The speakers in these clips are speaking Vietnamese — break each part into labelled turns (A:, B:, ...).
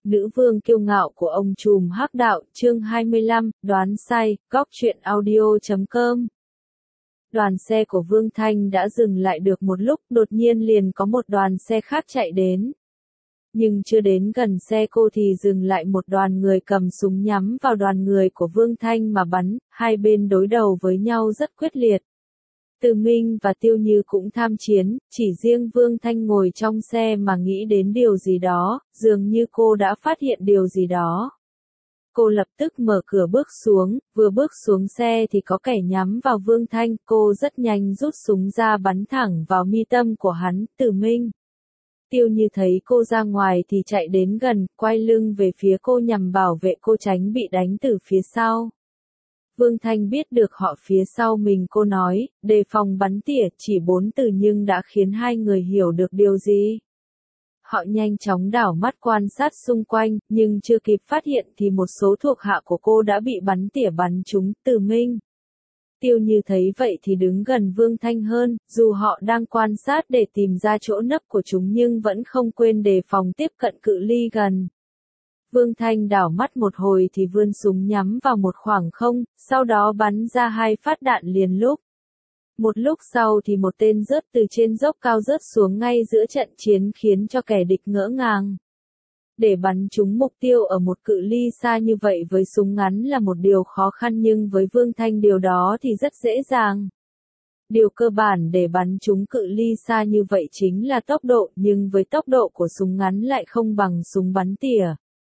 A: Nữ vương kiêu ngạo của ông trùm hắc đạo, chương 25, đoán sai, góc truyện audio.com. Đoàn xe của Vương Thanh đã dừng lại được một lúc, đột nhiên liền có một đoàn xe khác chạy đến. Nhưng chưa đến gần xe cô thì dừng lại một đoàn người cầm súng nhắm vào đoàn người của Vương Thanh mà bắn, hai bên đối đầu với nhau rất quyết liệt. Từ Minh và Tiêu Như cũng tham chiến, chỉ riêng Vương Thanh ngồi trong xe mà nghĩ đến điều gì đó, dường như cô đã phát hiện điều gì đó. Cô lập tức mở cửa bước xuống, vừa bước xuống xe thì có kẻ nhắm vào Vương Thanh, cô rất nhanh rút súng ra bắn thẳng vào mi tâm của hắn. Từ Minh, Tiêu Như thấy cô ra ngoài thì chạy đến gần, quay lưng về phía cô nhằm bảo vệ cô tránh bị đánh từ phía sau. Vương Thanh biết được họ phía sau mình, cô nói, đề phòng bắn tỉa, chỉ 4 từ nhưng đã khiến hai người hiểu được điều gì. Họ nhanh chóng đảo mắt quan sát xung quanh, nhưng chưa kịp phát hiện thì một số thuộc hạ của cô đã bị bắn tỉa bắn trúng. Từ Minh, Tiêu Như thấy vậy thì đứng gần Vương Thanh hơn, dù họ đang quan sát để tìm ra chỗ nấp của chúng nhưng vẫn không quên đề phòng tiếp cận cự ly gần. Vương Thanh đảo mắt một hồi thì vươn súng nhắm vào một khoảng không, sau đó bắn ra 2 phát đạn liền lúc. Một lúc sau thì một tên rớt từ trên dốc cao rớt xuống ngay giữa trận chiến khiến cho kẻ địch ngỡ ngàng. Để bắn trúng mục tiêu ở một cự ly xa như vậy với súng ngắn là một điều khó khăn, nhưng với Vương Thanh điều đó thì rất dễ dàng. Điều cơ bản để bắn trúng cự ly xa như vậy chính là tốc độ, nhưng với tốc độ của súng ngắn lại không bằng súng bắn tỉa.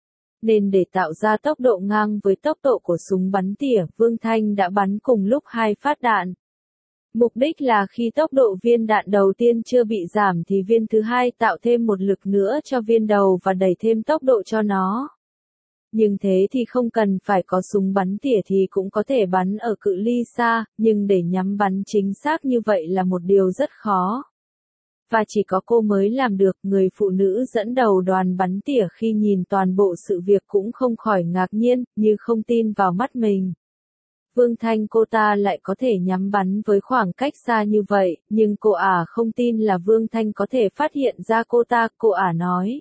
A: Nên để tạo ra tốc độ ngang với tốc độ của súng bắn tỉa, Vương Thanh đã bắn cùng lúc 2 phát đạn. Mục đích là khi tốc độ viên đạn đầu tiên chưa bị giảm thì viên thứ hai tạo thêm một lực nữa cho viên đầu và đẩy thêm tốc độ cho nó. Nhưng thế thì không cần phải có súng bắn tỉa thì cũng có thể bắn ở cự ly xa, nhưng để nhắm bắn chính xác như vậy là một điều rất khó. Và chỉ có cô mới làm được. Người phụ nữ dẫn đầu đoàn bắn tỉa khi nhìn toàn bộ sự việc cũng không khỏi ngạc nhiên, như không tin vào mắt mình. Vương Thanh cô ta lại có thể nhắm bắn với khoảng cách xa như vậy, nhưng cô không tin là Vương Thanh có thể phát hiện ra cô ta. Cô nói,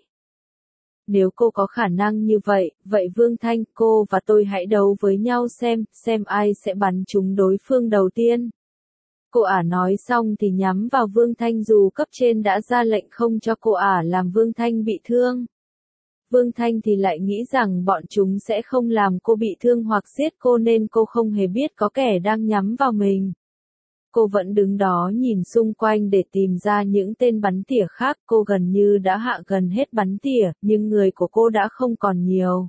A: nếu cô có khả năng như vậy, vậy Vương Thanh, cô và tôi hãy đấu với nhau xem ai sẽ bắn trúng đối phương đầu tiên. Cô nói xong thì nhắm vào Vương Thanh dù cấp trên đã ra lệnh không cho cô làm Vương Thanh bị thương. Vương Thanh thì lại nghĩ rằng bọn chúng sẽ không làm cô bị thương hoặc giết cô nên cô không hề biết có kẻ đang nhắm vào mình. Cô vẫn đứng đó nhìn xung quanh để tìm ra những tên bắn tỉa khác. Cô gần như đã hạ gần hết bắn tỉa, nhưng người của cô đã không còn nhiều.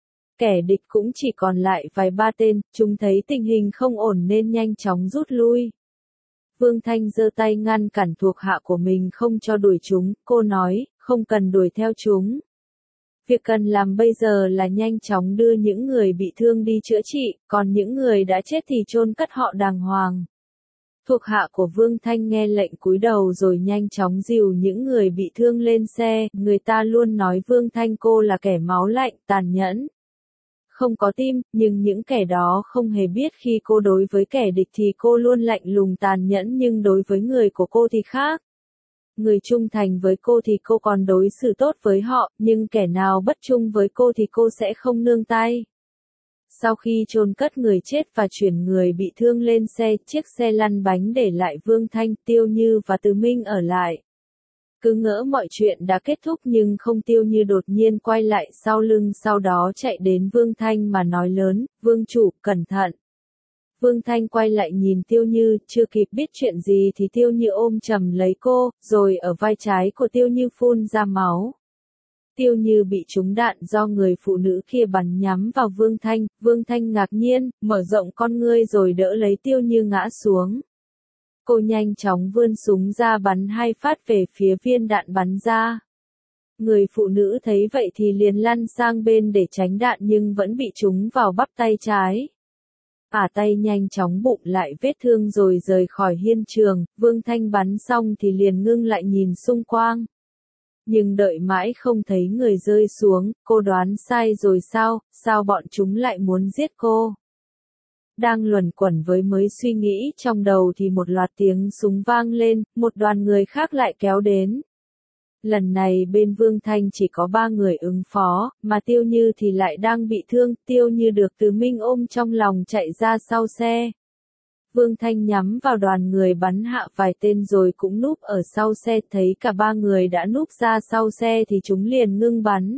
A: Kẻ địch cũng chỉ còn lại vài ba tên, chúng thấy tình hình không ổn nên nhanh chóng rút lui. Vương Thanh giơ tay ngăn cản thuộc hạ của mình không cho đuổi chúng, cô nói, không cần đuổi theo chúng. Việc cần làm bây giờ là nhanh chóng đưa những người bị thương đi chữa trị, còn những người đã chết thì chôn cất họ đàng hoàng. Thuộc hạ của Vương Thanh nghe lệnh cúi đầu rồi nhanh chóng dìu những người bị thương lên xe. Người ta luôn nói Vương Thanh cô là kẻ máu lạnh, tàn nhẫn, không có tim, nhưng những kẻ đó không hề biết khi cô đối với kẻ địch thì cô luôn lạnh lùng tàn nhẫn, nhưng đối với người của cô thì khác. Người trung thành với cô thì cô còn đối xử tốt với họ, nhưng kẻ nào bất trung với cô thì cô sẽ không nương tay. Sau khi chôn cất người chết và chuyển người bị thương lên xe, chiếc xe lăn bánh để lại Vương Thanh, Tiêu Như và Từ Minh ở lại. Cứ ngỡ mọi chuyện đã kết thúc nhưng không. Tiêu Như đột nhiên quay lại sau lưng, sau đó chạy đến Vương Thanh mà nói lớn, Vương chủ, cẩn thận. Vương Thanh quay lại nhìn Tiêu Như, chưa kịp biết chuyện gì thì Tiêu Như ôm chầm lấy cô, rồi ở vai trái của Tiêu Như phun ra máu. Tiêu Như bị trúng đạn do người phụ nữ kia bắn nhắm vào Vương Thanh. Vương Thanh ngạc nhiên, mở rộng con ngươi rồi đỡ lấy Tiêu Như ngã xuống. Cô nhanh chóng vươn súng ra bắn 2 phát về phía viên đạn bắn ra. Người phụ nữ thấy vậy thì liền lăn sang bên để tránh đạn nhưng vẫn bị trúng vào bắp tay trái. Tay nhanh chóng bụng lại vết thương rồi rời khỏi hiện trường. Vương Thanh bắn xong thì liền ngưng lại nhìn xung quanh. Nhưng đợi mãi không thấy người rơi xuống, cô đoán sai rồi sao bọn chúng lại muốn giết cô? Đang luẩn quẩn với mới suy nghĩ trong đầu thì một loạt tiếng súng vang lên, một đoàn người khác lại kéo đến. Lần này bên Vương Thanh chỉ có 3 người ứng phó, mà Tiêu Như thì lại đang bị thương, Tiêu Như được Từ Minh ôm trong lòng chạy ra sau xe. Vương Thanh nhắm vào đoàn người bắn hạ vài tên rồi cũng núp ở sau xe, thấy cả 3 người đã núp ra sau xe thì chúng liền ngưng bắn.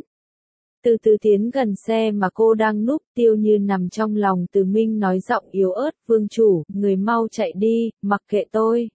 A: Từ từ tiến gần xe mà cô đang núp, Tiêu Như nằm trong lòng Từ Minh nói giọng yếu ớt, Vương chủ, người mau chạy đi, mặc kệ tôi.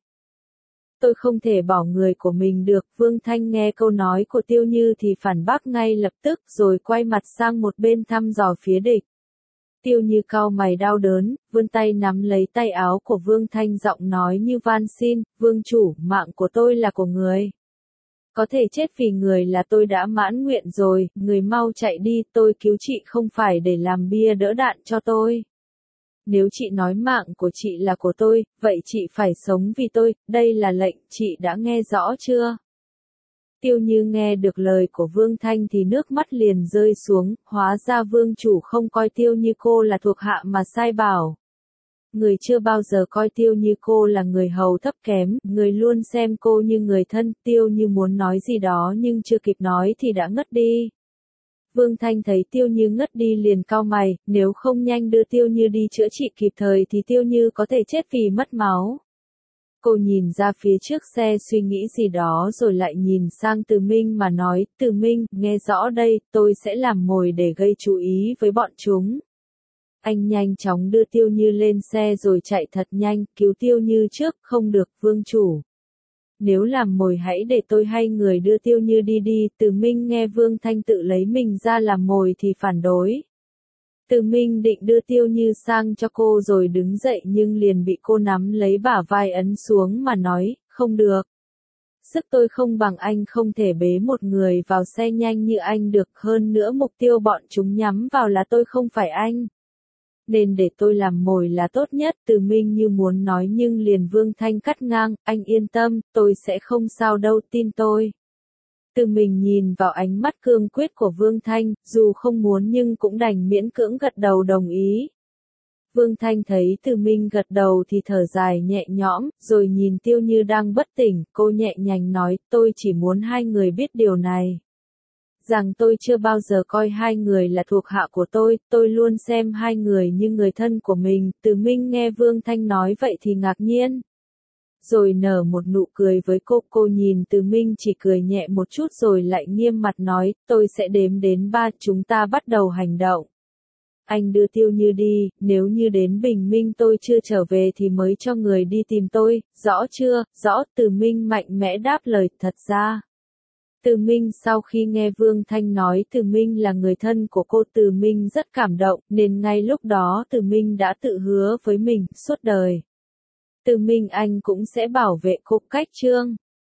A: Tôi không thể bỏ người của mình được. Vương Thanh nghe câu nói của Tiêu Như thì phản bác ngay lập tức rồi quay mặt sang một bên thăm dò phía địch. Tiêu Như cau mày đau đớn, vươn tay nắm lấy tay áo của Vương Thanh giọng nói như van xin, Vương chủ, mạng của tôi là của người. Có thể chết vì người là tôi đã mãn nguyện rồi, người mau chạy đi, tôi cứu chị không phải để làm bia đỡ đạn cho tôi. Nếu chị nói mạng của chị là của tôi, vậy chị phải sống vì tôi, đây là lệnh, chị đã nghe rõ chưa? Tiêu Như nghe được lời của Vương Thanh thì nước mắt liền rơi xuống, hóa ra Vương chủ không coi Tiêu Như cô là thuộc hạ mà sai bảo. Người chưa bao giờ coi Tiêu Như cô là người hầu thấp kém, người luôn xem cô như người thân. Tiêu Như muốn nói gì đó nhưng chưa kịp nói thì đã ngất đi. Vương Thanh thấy Tiêu Như ngất đi liền cau mày, nếu không nhanh đưa Tiêu Như đi chữa trị kịp thời thì Tiêu Như có thể chết vì mất máu. Cô nhìn ra phía trước xe suy nghĩ gì đó rồi lại nhìn sang Từ Minh mà nói, Từ Minh, nghe rõ đây, tôi sẽ làm mồi để gây chú ý với bọn chúng. Anh nhanh chóng đưa Tiêu Như lên xe rồi chạy thật nhanh, cứu Tiêu Như trước, không được, Vương chủ. Nếu làm mồi hãy để tôi hay người đưa Tiêu Như đi đi. Từ Minh nghe Vương Thanh tự lấy mình ra làm mồi thì phản đối. Từ Minh định đưa Tiêu Như sang cho cô rồi đứng dậy nhưng liền bị cô nắm lấy bả vai ấn xuống mà nói, không được. Sức tôi không bằng anh, không thể bế một người vào xe nhanh như anh được, hơn nữa mục tiêu bọn chúng nhắm vào là tôi không phải anh. Nên để tôi làm mồi là tốt nhất. Từ Minh như muốn nói nhưng liền Vương Thanh cắt ngang, anh yên tâm, tôi sẽ không sao đâu, tin tôi. Từ Minh nhìn vào ánh mắt cương quyết của Vương Thanh, dù không muốn nhưng cũng đành miễn cưỡng gật đầu đồng ý. Vương Thanh thấy Từ Minh gật đầu thì thở dài nhẹ nhõm, rồi nhìn Tiêu Như đang bất tỉnh, cô nhẹ nhàng nói, tôi chỉ muốn hai người biết điều này. Rằng tôi chưa bao giờ coi hai người là thuộc hạ của tôi luôn xem hai người như người thân của mình. Từ Minh nghe Vương Thanh nói vậy thì ngạc nhiên. Rồi nở một nụ cười với cô nhìn Từ Minh chỉ cười nhẹ một chút rồi lại nghiêm mặt nói, tôi sẽ đếm đến 3, chúng ta bắt đầu hành động. Anh đưa Tiêu Như đi, nếu như đến bình minh tôi chưa trở về thì mới cho người đi tìm tôi, rõ chưa? Rõ. Từ Minh mạnh mẽ đáp lời, thật ra. Từ Minh sau khi nghe Vương Thanh nói Từ Minh là người thân của cô, Từ Minh rất cảm động, nên ngay lúc đó Từ Minh đã tự hứa với mình, suốt đời. Từ Minh anh cũng sẽ bảo vệ cô. Cách chương